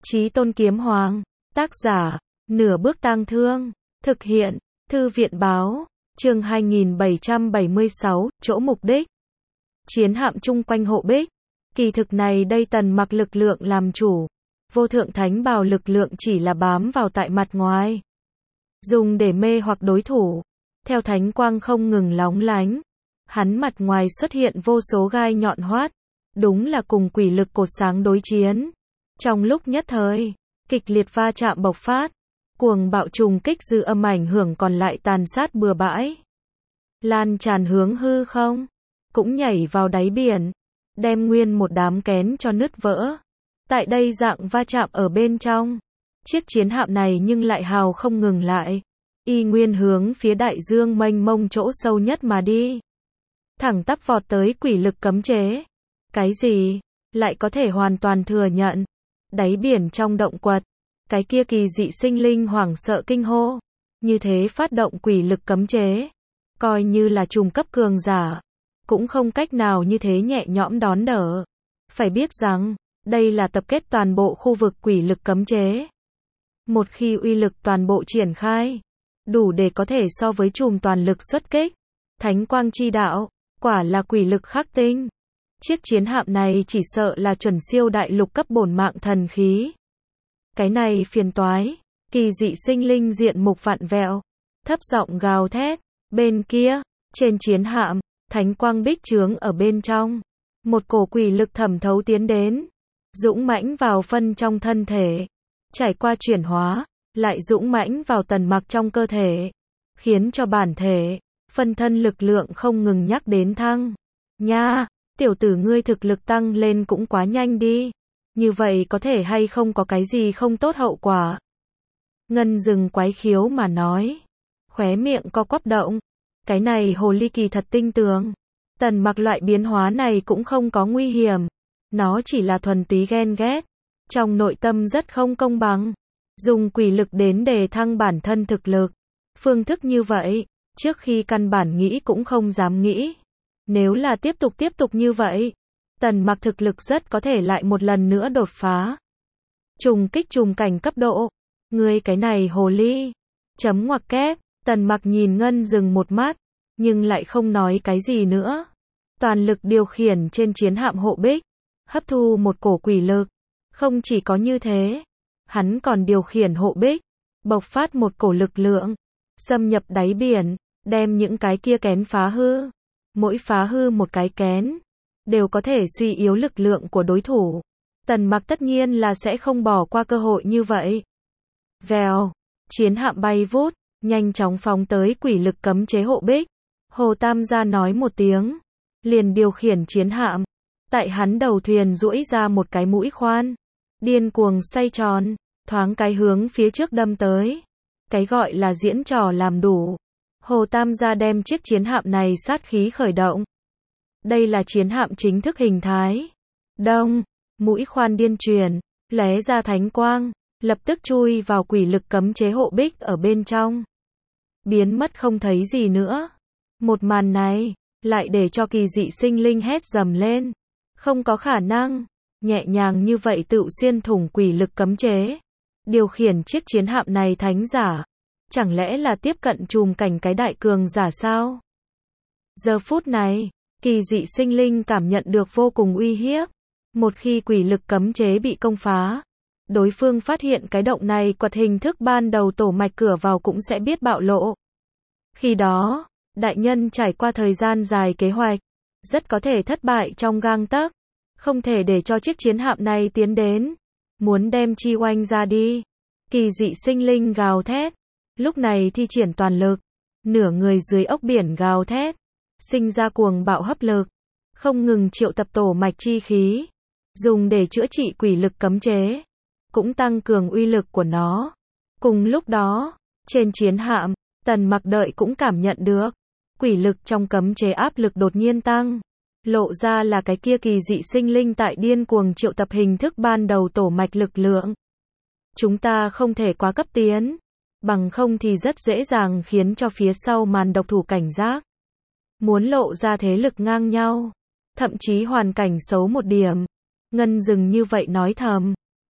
Chí Tôn Kiếm Hoàng. Tác giả, Nửa Bước Tang Thương. Thực hiện, Thư viện Báo. Chương 2776, chỗ mục đích. Chiến hạm chung quanh hộ bích. Kỳ thực này đây Tần Mặc lực lượng làm chủ. Vô thượng thánh bào lực lượng chỉ là bám vào tại mặt ngoài. Dùng để mê hoặc đối thủ. Theo thánh quang không ngừng lóng lánh. Hắn mặt ngoài xuất hiện vô số gai nhọn hoắt. Đúng là cùng quỷ lực cột sáng đối chiến. Trong lúc nhất thời, kịch liệt va chạm bộc phát. Cuồng bạo trùng kích dư âm ảnh hưởng còn lại tàn sát bừa bãi. Lan tràn hướng hư không. Cũng nhảy vào đáy biển. Đem nguyên một đám kén cho nứt vỡ. Tại đây dạng va chạm ở bên trong. Chiếc chiến hạm này nhưng lại hào không ngừng lại. Y nguyên hướng phía đại dương mênh mông chỗ sâu nhất mà đi. Thẳng tắp vọt tới quỷ lực cấm chế. Cái gì? Lại có thể hoàn toàn thừa nhận. Đáy biển trong động quật. Cái kia kỳ dị sinh linh hoảng sợ kinh hô. Như thế phát động quỷ lực cấm chế. Coi như là trùng cấp cường giả. Cũng không cách nào như thế nhẹ nhõm đón đỡ. Phải biết rằng, đây là tập kết toàn bộ khu vực quỷ lực cấm chế. Một khi uy lực toàn bộ triển khai, đủ để có thể so với chùm toàn lực xuất kích. Thánh quang chi đạo, quả là quỷ lực khắc tinh. Chiếc chiến hạm này chỉ sợ là chuẩn siêu đại lục cấp bổn mạng thần khí. Cái này phiền toái. Kỳ dị sinh linh diện mục vặn vẹo. Thấp giọng gào thét. Bên kia, trên chiến hạm, thánh quang bích chướng ở bên trong. Một cổ quỷ lực thẩm thấu tiến đến. Dũng mãnh vào phân trong thân thể. Trải qua chuyển hóa, lại dũng mãnh vào Tần Mặc trong cơ thể. Khiến cho bản thể, phân thân lực lượng không ngừng nhắc đến thăng. Nha, tiểu tử ngươi thực lực tăng lên cũng quá nhanh đi. Như vậy có thể hay không có cái gì không tốt hậu quả. Ngân Dừng quái khiếu mà nói. Khóe miệng co quắp động. Cái này hồ ly kỳ thật tinh tường. Tần Mặc loại biến hóa này cũng không có nguy hiểm. Nó chỉ là thuần túy ghen ghét. Trong nội tâm rất không công bằng. Dùng quỷ lực đến đề thăng bản thân thực lực. Phương thức như vậy, trước khi căn bản nghĩ cũng không dám nghĩ. Nếu là tiếp tục như vậy, Tần Mặc thực lực rất có thể lại một lần nữa đột phá. Trùng kích trùng cảnh cấp độ. Ngươi cái này hồ ly. Chấm ngoặc kép. Tần Mặc nhìn Ngân Dừng một mắt, nhưng lại không nói cái gì nữa. Toàn lực điều khiển trên chiến hạm hộ bích, hấp thu một cổ quỷ lực. Không chỉ có như thế, hắn còn điều khiển hộ bích, bộc phát một cổ lực lượng, xâm nhập đáy biển, đem những cái kia kén phá hư. Mỗi phá hư một cái kén, đều có thể suy yếu lực lượng của đối thủ. Tần Mặc tất nhiên là sẽ không bỏ qua cơ hội như vậy. Vèo, chiến hạm bay vút, nhanh chóng phóng tới quỷ lực cấm chế hộ bích. Hồ Tam gia nói một tiếng, liền điều khiển chiến hạm. Tại hắn đầu thuyền duỗi ra một cái mũi khoan, điên cuồng xoay tròn, thoáng cái hướng phía trước đâm tới. Cái gọi là diễn trò làm đủ. Hồ Tam gia đem chiếc chiến hạm này sát khí khởi động. Đây là chiến hạm chính thức hình thái. Đông, mũi khoan điên truyền, lóe ra thánh quang, lập tức chui vào quỷ lực cấm chế hộ bích ở bên trong. Biến mất không thấy gì nữa. Một màn này, lại để cho kỳ dị sinh linh hét dầm lên. Không có khả năng, nhẹ nhàng như vậy tự xuyên thủng quỷ lực cấm chế. Điều khiển chiếc chiến hạm này thánh giả. Chẳng lẽ là tiếp cận chùm cảnh cái đại cường giả sao? Giờ phút này, kỳ dị sinh linh cảm nhận được vô cùng uy hiếp. Một khi quỷ lực cấm chế bị công phá, đối phương phát hiện cái động này quật hình thức ban đầu tổ mạch cửa vào cũng sẽ biết bạo lộ. Khi đó, đại nhân trải qua thời gian dài kế hoạch, rất có thể thất bại trong gang tấc. Không thể để cho chiếc chiến hạm này tiến đến. Muốn đem chi oanh ra đi. Kỳ dị sinh linh gào thét. Lúc này thi triển toàn lực. Nửa người dưới ốc biển gào thét. Sinh ra cuồng bạo hấp lực. Không ngừng triệu tập tổ mạch chi khí. Dùng để chữa trị quỷ lực cấm chế. Cũng tăng cường uy lực của nó. Cùng lúc đó, trên chiến hạm, Tần Mặc đợi cũng cảm nhận được. Quỷ lực trong cấm chế áp lực đột nhiên tăng. Lộ ra là cái kia kỳ dị sinh linh tại điên cuồng triệu tập hình thức ban đầu tổ mạch lực lượng. Chúng ta không thể quá cấp tiến. Bằng không thì rất dễ dàng khiến cho phía sau màn độc thủ cảnh giác. Muốn lộ ra thế lực ngang nhau. Thậm chí hoàn cảnh xấu một điểm. Ngân Dừng như vậy nói thầm.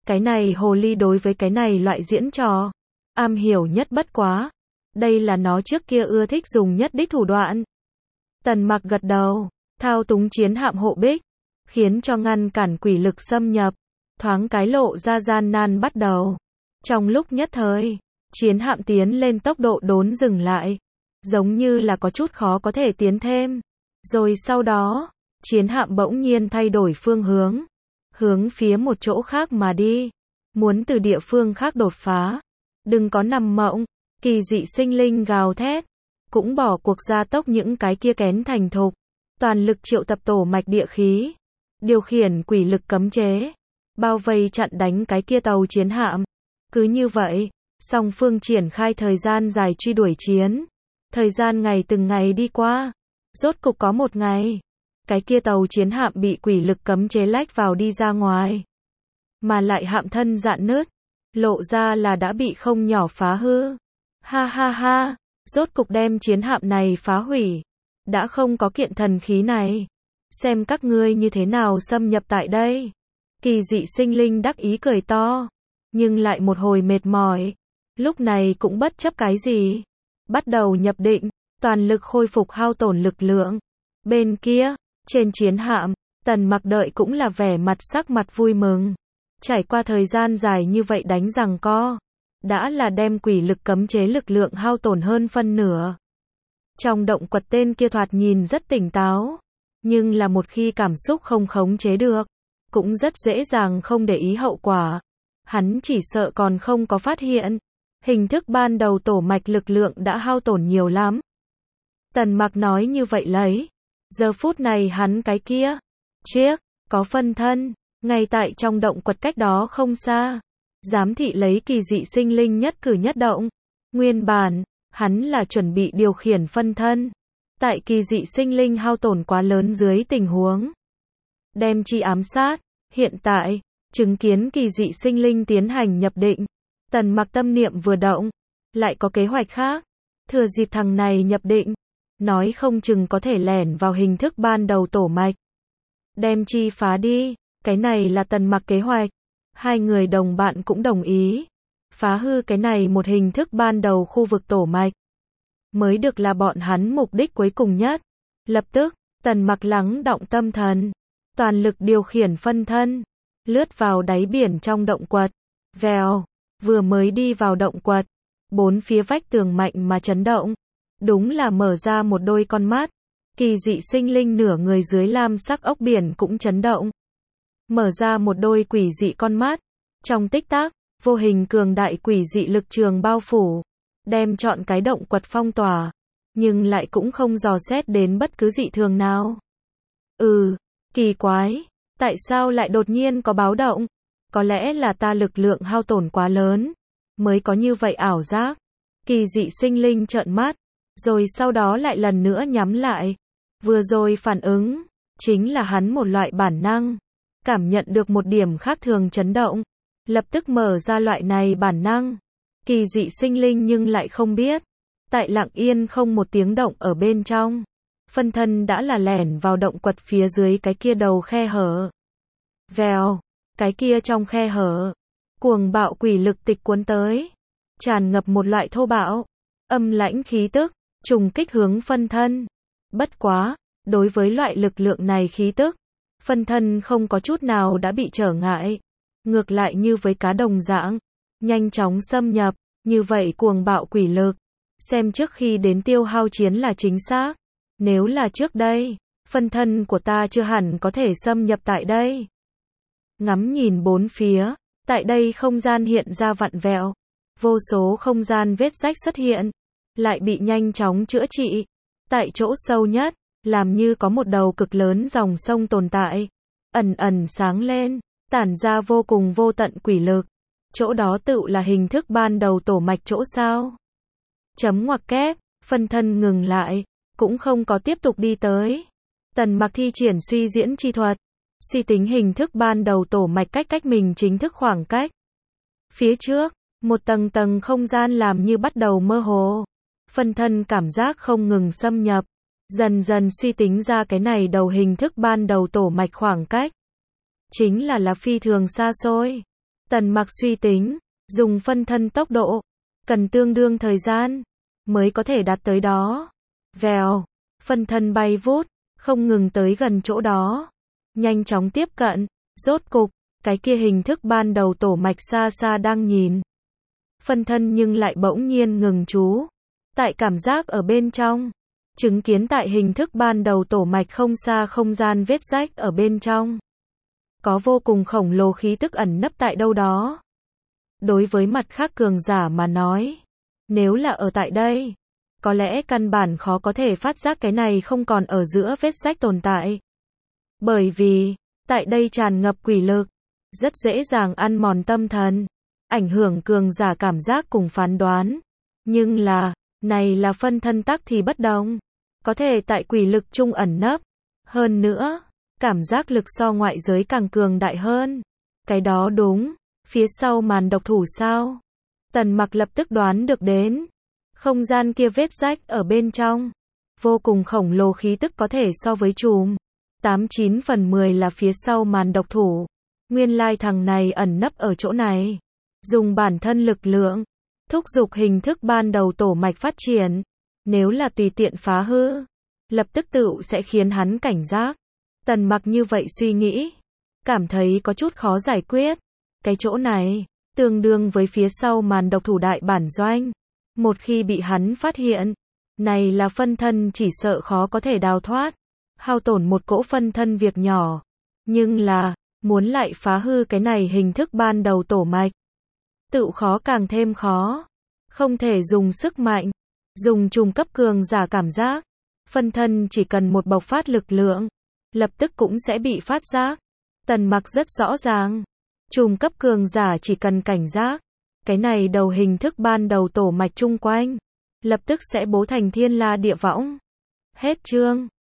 Cái này hồ ly đối với cái này loại diễn trò, am hiểu nhất bất quá. Đây là nó trước kia ưa thích dùng nhất đích thủ đoạn. Tần Mặc gật đầu, thao túng chiến hạm hộ bích, khiến cho ngăn cản quỷ lực xâm nhập, thoáng cái lộ ra gian nan bắt đầu. Trong lúc nhất thời, chiến hạm tiến lên tốc độ đốn dừng lại, giống như là có chút khó có thể tiến thêm. Rồi sau đó, chiến hạm bỗng nhiên thay đổi phương hướng phía một chỗ khác mà đi, muốn từ địa phương khác đột phá. Đừng có nằm mộng, kỳ dị sinh linh gào thét, cũng bỏ cuộc gia tốc những cái kia kén thành thục, toàn lực triệu tập tổ mạch địa khí, điều khiển quỷ lực cấm chế, bao vây chặn đánh cái kia tàu chiến hạm. Cứ như vậy, song phương triển khai thời gian dài truy đuổi chiến. Thời gian ngày từng ngày đi qua, rốt cục có một ngày, cái kia tàu chiến hạm bị quỷ lực cấm chế lách vào đi ra ngoài, mà lại hạm thân rạn nứt, lộ ra là đã bị không nhỏ phá hư. Ha ha ha, rốt cục đem chiến hạm này phá hủy, đã không có kiện thần khí này, xem các ngươi như thế nào xâm nhập tại đây. Kỳ dị sinh linh đắc ý cười to, nhưng lại một hồi mệt mỏi, lúc này cũng bất chấp cái gì, bắt đầu nhập định, toàn lực khôi phục hao tổn lực lượng. Bên kia, trên chiến hạm, Tần Mặc đợi cũng là vẻ mặt sắc mặt vui mừng. Trải qua thời gian dài như vậy đánh giằng co, đã là đem quỷ lực cấm chế lực lượng hao tổn hơn phân nửa. Trong động quật tên kia thoạt nhìn rất tỉnh táo, nhưng là một khi cảm xúc không khống chế được, cũng rất dễ dàng không để ý hậu quả. Hắn chỉ sợ còn không có phát hiện, hình thức ban đầu tổ mạch lực lượng đã hao tổn nhiều lắm. Tần Mặc nói như vậy lấy, giờ phút này hắn cái kia, chiếc, có phân thân, ngay tại trong động quật cách đó không xa, giám thị lấy kỳ dị sinh linh nhất cử nhất động. Nguyên bản, hắn là chuẩn bị điều khiển phân thân, tại kỳ dị sinh linh hao tổn quá lớn dưới tình huống, đem chi ám sát. Hiện tại, chứng kiến kỳ dị sinh linh tiến hành nhập định, Tần Mặc tâm niệm vừa động, lại có kế hoạch khác. Thừa dịp thằng này nhập định, nói không chừng có thể lẻn vào hình thức ban đầu tổ mạch, đem chi phá đi. Cái này là Tần Mặc kế hoạch. Hai người đồng bạn cũng đồng ý, phá hư cái này một hình thức ban đầu khu vực tổ mạch, mới được là bọn hắn mục đích cuối cùng nhất. Lập tức, Tần Mặc lắng động tâm thần, toàn lực điều khiển phân thân, lướt vào đáy biển trong động quật. Vèo, vừa mới đi vào động quật, bốn phía vách tường mạnh mà chấn động, đúng là mở ra một đôi con mắt. Kỳ dị sinh linh nửa người dưới lam sắc ốc biển cũng chấn động, mở ra một đôi quỷ dị con mắt. Trong tích tắc, vô hình cường đại quỷ dị lực trường bao phủ, đem trọn cái động quật phong tỏa, nhưng lại cũng không dò xét đến bất cứ dị thường nào. Kỳ quái, tại sao lại đột nhiên có báo động? Có lẽ là ta lực lượng hao tổn quá lớn, mới có như vậy ảo giác. Kỳ dị sinh linh trợn mắt, rồi sau đó lại lần nữa nhắm lại. Vừa rồi phản ứng, chính là hắn một loại bản năng. Cảm nhận được một điểm khác thường chấn động, lập tức mở ra loại này bản năng. Kỳ dị sinh linh nhưng lại không biết, tại lặng yên không một tiếng động ở bên trong, phân thân đã là lẻn vào động quật phía dưới cái kia đầu khe hở. Vèo, cái kia trong khe hở, cuồng bạo quỷ lực tịch cuốn tới, tràn ngập một loại thô bạo, âm lãnh khí tức, trùng kích hướng phân thân. Bất quá, đối với loại lực lượng này khí tức, phân thân không có chút nào đã bị trở ngại, ngược lại như với cá đồng dạng, nhanh chóng xâm nhập. Như vậy cuồng bạo quỷ lực, xem trước khi đến tiêu hao chiến là chính xác. Nếu là trước đây, phân thân của ta chưa hẳn có thể xâm nhập tại đây. Ngắm nhìn bốn phía, tại đây không gian hiện ra vặn vẹo, vô số không gian vết rách xuất hiện, lại bị nhanh chóng chữa trị. Tại chỗ sâu nhất, làm như có một đầu cực lớn dòng sông tồn tại, ẩn ẩn sáng lên, tản ra vô cùng vô tận quỷ lực. Chỗ đó tựu là hình thức ban đầu tổ mạch chỗ sao. Chấm ngoặc kép, phân thân ngừng lại, cũng không có tiếp tục đi tới. Tần Mặc thi triển suy diễn chi thuật, suy tính hình thức ban đầu tổ mạch cách mình chính thức khoảng cách. Phía trước, một tầng tầng không gian làm như bắt đầu mơ hồ. Phân thân cảm giác không ngừng xâm nhập, dần dần suy tính ra cái này đầu hình thức ban đầu tổ mạch khoảng cách. Chính là phi thường xa xôi. Tần Mặc suy tính, dùng phân thân tốc độ, cần tương đương thời gian, mới có thể đạt tới đó. Vèo, phân thân bay vút, không ngừng tới gần chỗ đó. Nhanh chóng tiếp cận, rốt cục, cái kia hình thức ban đầu tổ mạch xa xa đang nhìn. Phân thân nhưng lại bỗng nhiên ngừng chú. Tại cảm giác ở bên trong, chứng kiến tại hình thức ban đầu tổ mạch không xa không gian vết rách ở bên trong. Có vô cùng khổng lồ khí tức ẩn nấp tại đâu đó. Đối với mặt khác cường giả mà nói, nếu là ở tại đây, có lẽ căn bản khó có thể phát giác cái này không còn ở giữa vết rách tồn tại. Bởi vì, tại đây tràn ngập quỷ lực, rất dễ dàng ăn mòn tâm thần, ảnh hưởng cường giả cảm giác cùng phán đoán. Nhưng là, này là phân thân tắc thì bất đồng, có thể tại quỷ lực trung ẩn nấp. Hơn nữa, cảm giác lực so ngoại giới càng cường đại hơn. Cái đó đúng, phía sau màn độc thủ sao? Tần Mặc lập tức đoán được đến. Không gian kia vết rách ở bên trong, vô cùng khổng lồ khí tức có thể so với chùm. 89 phần 10 là phía sau màn độc thủ. Nguyên lai thằng này ẩn nấp ở chỗ này. Dùng bản thân lực lượng, thúc giục hình thức ban đầu tổ mạch phát triển. Nếu là tùy tiện phá hư, lập tức tự sẽ khiến hắn cảnh giác. Tần Mặc như vậy suy nghĩ, cảm thấy có chút khó giải quyết. Cái chỗ này, tương đương với phía sau màn độc thủ đại bản doanh. Một khi bị hắn phát hiện, này là phân thân chỉ sợ khó có thể đào thoát. Hao tổn một cỗ phân thân việc nhỏ. Nhưng là, muốn lại phá hư cái này hình thức ban đầu tổ mạch. Tự khó càng thêm khó. Không thể dùng sức mạnh. Dùng trùng cấp cường giả cảm giác. Phân thân chỉ cần một bộc phát lực lượng, lập tức cũng sẽ bị phát giác. Tần Mặc rất rõ ràng. Trùng cấp cường giả chỉ cần cảnh giác. Cái này đầu hình thức ban đầu tổ mạch chung quanh, lập tức sẽ bố thành thiên la địa võng. Hết chương.